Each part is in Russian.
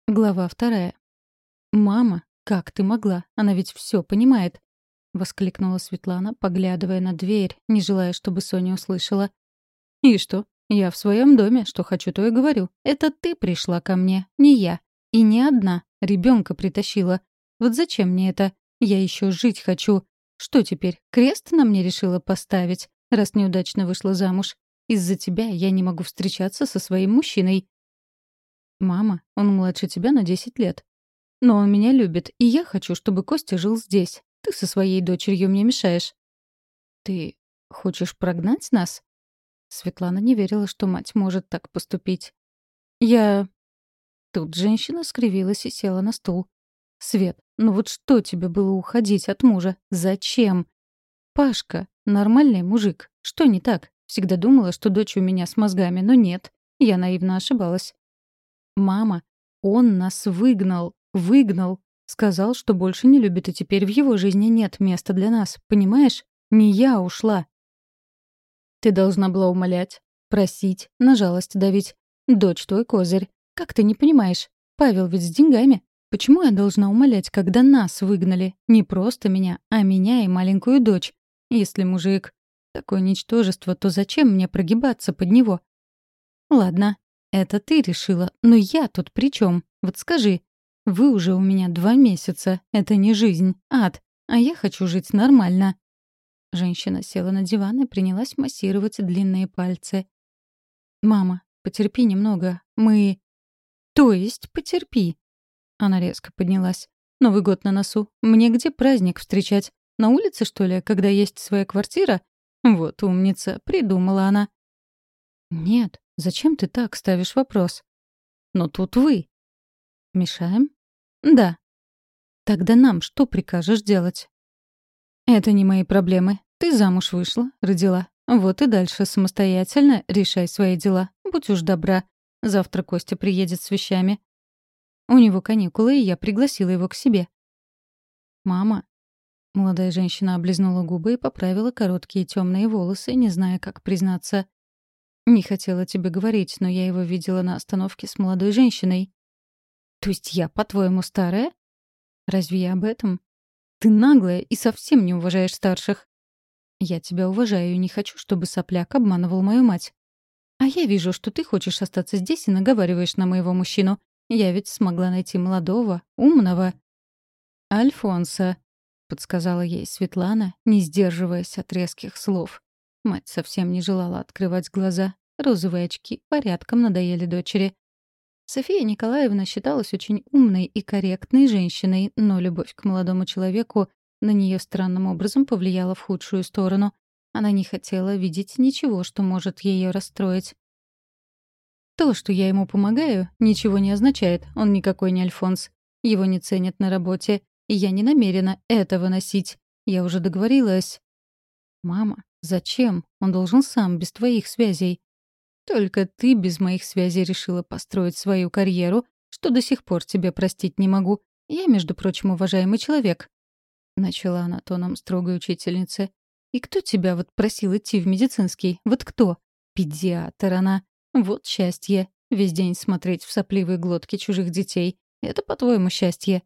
Глава 2. «Мама, как ты могла? Она ведь все понимает!» — воскликнула Светлана, поглядывая на дверь, не желая, чтобы Соня услышала. «И что? Я в своем доме, что хочу, то и говорю. Это ты пришла ко мне, не я. И не одна. Ребенка притащила. Вот зачем мне это? Я еще жить хочу. Что теперь, крест на мне решила поставить, раз неудачно вышла замуж? Из-за тебя я не могу встречаться со своим мужчиной». «Мама, он младше тебя на 10 лет. Но он меня любит, и я хочу, чтобы Костя жил здесь. Ты со своей дочерью мне мешаешь». «Ты хочешь прогнать нас?» Светлана не верила, что мать может так поступить. «Я...» Тут женщина скривилась и села на стул. «Свет, ну вот что тебе было уходить от мужа? Зачем? Пашка, нормальный мужик. Что не так? Всегда думала, что дочь у меня с мозгами, но нет. Я наивно ошибалась. Мама, он нас выгнал. Выгнал. Сказал, что больше не любит, и теперь в его жизни нет места для нас. Понимаешь? Не я ушла. Ты должна была умолять, просить, на жалость давить. Дочь твой козырь. Как ты не понимаешь? Павел ведь с деньгами. Почему я должна умолять, когда нас выгнали? Не просто меня, а меня и маленькую дочь. Если мужик такое ничтожество, то зачем мне прогибаться под него? Ладно, это ты решила, но я тут при чем? Вот скажи. Вы уже у меня 2 месяца. Это не жизнь, ад. А я хочу жить нормально. Женщина села на диван и принялась массировать длинные пальцы. «Мама, потерпи немного. Мы...» «То есть потерпи?» Она резко поднялась. «Новый год на носу. Мне где праздник встречать? На улице, что ли, когда есть своя квартира?» «Вот умница, придумала она». «Нет, зачем ты так ставишь вопрос?» «Но тут вы». «Мешаем?» «Да». «Тогда нам что прикажешь делать?» «Это не мои проблемы. Ты замуж вышла, родила. Вот и дальше самостоятельно решай свои дела. Будь уж добра. Завтра Костя приедет с вещами. У него каникулы, и я пригласила его к себе». «Мама». Молодая женщина облизнула губы и поправила короткие темные волосы, не зная, как признаться. «Не хотела тебе говорить, но я его видела на остановке с молодой женщиной». «То есть я, по-твоему, старая?» «Разве я об этом?» «Ты наглая и совсем не уважаешь старших». «Я тебя уважаю и не хочу, чтобы сопляк обманывал мою мать». «А я вижу, что ты хочешь остаться здесь и наговариваешь на моего мужчину. Я ведь смогла найти молодого, умного». «Альфонса», — подсказала ей Светлана, не сдерживаясь от резких слов. Мать совсем не желала открывать глаза. Розовые очки порядком надоели дочери. София Николаевна считалась очень умной и корректной женщиной, но любовь к молодому человеку на нее странным образом повлияла в худшую сторону. Она не хотела видеть ничего, что может ее расстроить. То, что я ему помогаю, ничего не означает. Он никакой не Альфонс. Его не ценят на работе. И я не намерена это выносить. Я уже договорилась. «Мама, зачем? Он должен сам, без твоих связей». «Только ты без моих связей решила построить свою карьеру, что до сих пор тебе простить не могу. Я, между прочим, уважаемый человек». Начала она тоном строгой учительницы. «И кто тебя вот просил идти в медицинский? Вот кто? Педиатр она. Вот счастье. Весь день смотреть в сопливые глотки чужих детей. Это, по-твоему, счастье?»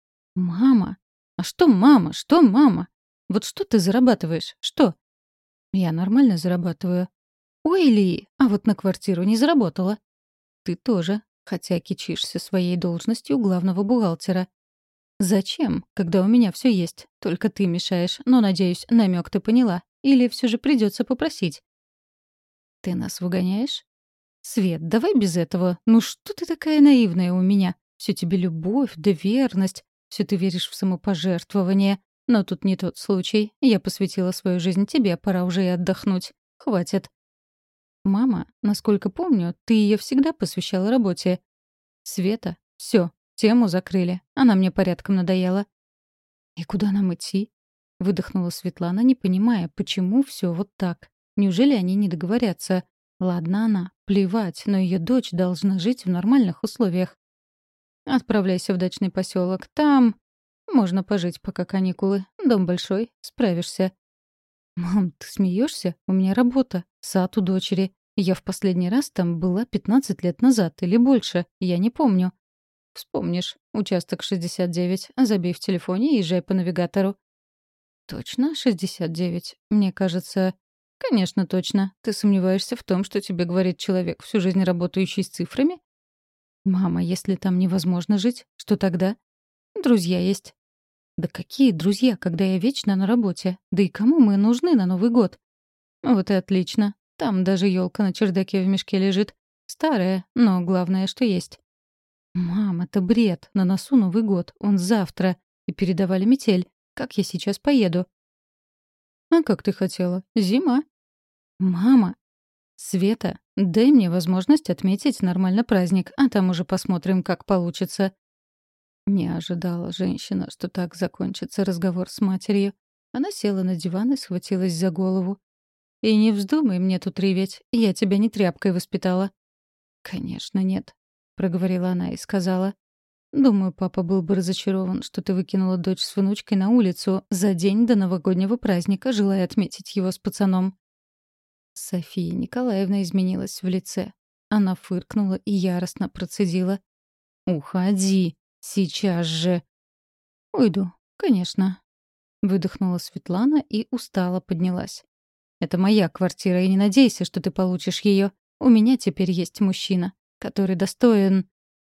«Мама! А что мама? Что мама? Вот что ты зарабатываешь? Что?» «Я нормально зарабатываю». «Ой, Ли, а вот на квартиру не заработала». «Ты тоже, хотя кичишься своей должностью главного бухгалтера». «Зачем, когда у меня все есть? Только ты мешаешь, но, надеюсь, намек ты поняла. Или все же придется попросить?» «Ты нас выгоняешь?» «Свет, давай без этого. Ну что ты такая наивная у меня? Все тебе любовь да верность. Все ты веришь в самопожертвование. Но тут не тот случай. Я посвятила свою жизнь тебе, пора уже и отдохнуть. Хватит». «Мама, насколько помню, ты ее всегда посвящала работе». «Света, все, тему закрыли. Она мне порядком надоела». «И куда нам идти?» — выдохнула Светлана, не понимая, почему все вот так. Неужели они не договорятся? Ладно она, плевать, но ее дочь должна жить в нормальных условиях. «Отправляйся в дачный поселок. Там можно пожить, пока каникулы. Дом большой, справишься». «Мам, ты смеешься? У меня работа. Сад у дочери. Я в последний раз там была 15 лет назад или больше. Я не помню». Вспомнишь. Участок 69. Забей в телефоне и езжай по навигатору. Точно 69? Мне кажется... Конечно, точно. Ты сомневаешься в том, что тебе говорит человек, всю жизнь работающий с цифрами? Мама, если там невозможно жить, что тогда? Друзья есть. Да какие друзья, когда я вечно на работе? Да и кому мы нужны на Новый год? Вот и отлично. Там даже елка на чердаке в мешке лежит. Старая, но главное, что есть. Мам, это бред. На носу Новый год. Он завтра. И передавали метель. Как я сейчас поеду? А как ты хотела? Зима. Мама. Света, дай мне возможность отметить нормально праздник, а там уже посмотрим, как получится. Не ожидала женщина, что так закончится разговор с матерью. Она села на диван и схватилась за голову. «И не вздумай мне тут реветь, я тебя не тряпкой воспитала». «Конечно, нет», — проговорила она и сказала. «Думаю, папа был бы разочарован, что ты выкинула дочь с внучкой на улицу за день до новогоднего праздника, желая отметить его с пацаном». София Николаевна изменилась в лице. Она фыркнула и яростно процедила. «Уходи! Сейчас же!» «Уйду, конечно», — выдохнула Светлана и устало поднялась. «Это моя квартира, и не надейся, что ты получишь ее. У меня теперь есть мужчина, который достоин...»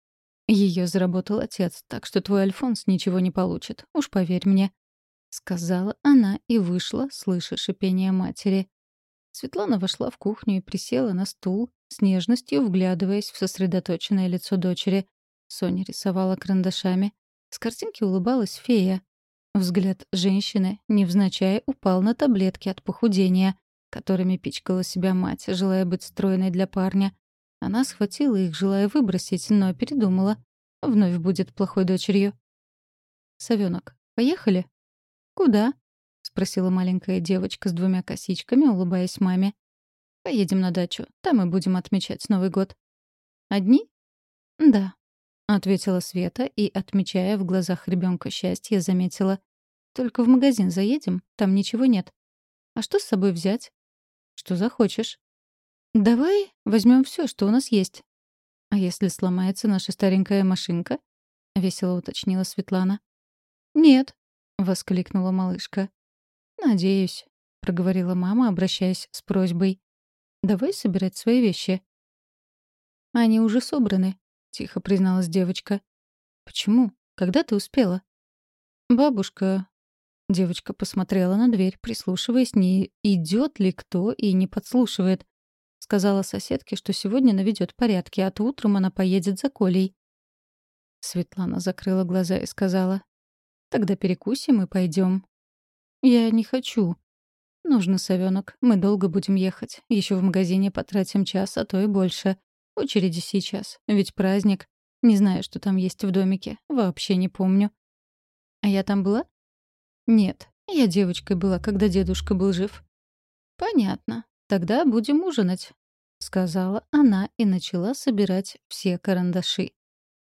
Ее заработал отец, так что твой Альфонс ничего не получит, уж поверь мне. Сказала она и вышла, слыша шипение матери. Светлана вошла в кухню и присела на стул, с нежностью вглядываясь в сосредоточенное лицо дочери. Соня рисовала карандашами. С картинки улыбалась фея. Взгляд женщины, невзначай, упал на таблетки от похудения, которыми пичкала себя мать, желая быть стройной для парня. Она схватила их, желая выбросить, но передумала. Вновь будет плохой дочерью. «Совёнок, поехали?» «Куда?» — спросила маленькая девочка с двумя косичками, улыбаясь маме. «Поедем на дачу. Там и будем отмечать Новый год». «Одни?» «Да», — ответила Света и, отмечая в глазах ребенка счастье, заметила. «Только в магазин заедем, там ничего нет. А что с собой взять?» «Что захочешь». «Давай возьмем все, что у нас есть». «А если сломается наша старенькая машинка?» — весело уточнила Светлана. «Нет», — воскликнула малышка. «Надеюсь», — проговорила мама, обращаясь с просьбой. «Давай собирать свои вещи». «Они уже собраны», — тихо призналась девочка. «Почему? Когда ты успела?» «Бабушка...» Девочка посмотрела на дверь, прислушиваясь, не идет ли кто и не подслушивает. Сказала соседке, что сегодня наведет порядки, а то утром она поедет за Колей. Светлана закрыла глаза и сказала: «Тогда перекусим и пойдем». «Я не хочу». «Нужно, совёнок. Мы долго будем ехать. Еще в магазине потратим час, а то и больше. Очереди сейчас. Ведь праздник. Не знаю, что там есть в домике. Вообще не помню». «А я там была?» «Нет. Я девочкой была, когда дедушка был жив». «Понятно. Тогда будем ужинать», — сказала она и начала собирать все карандаши.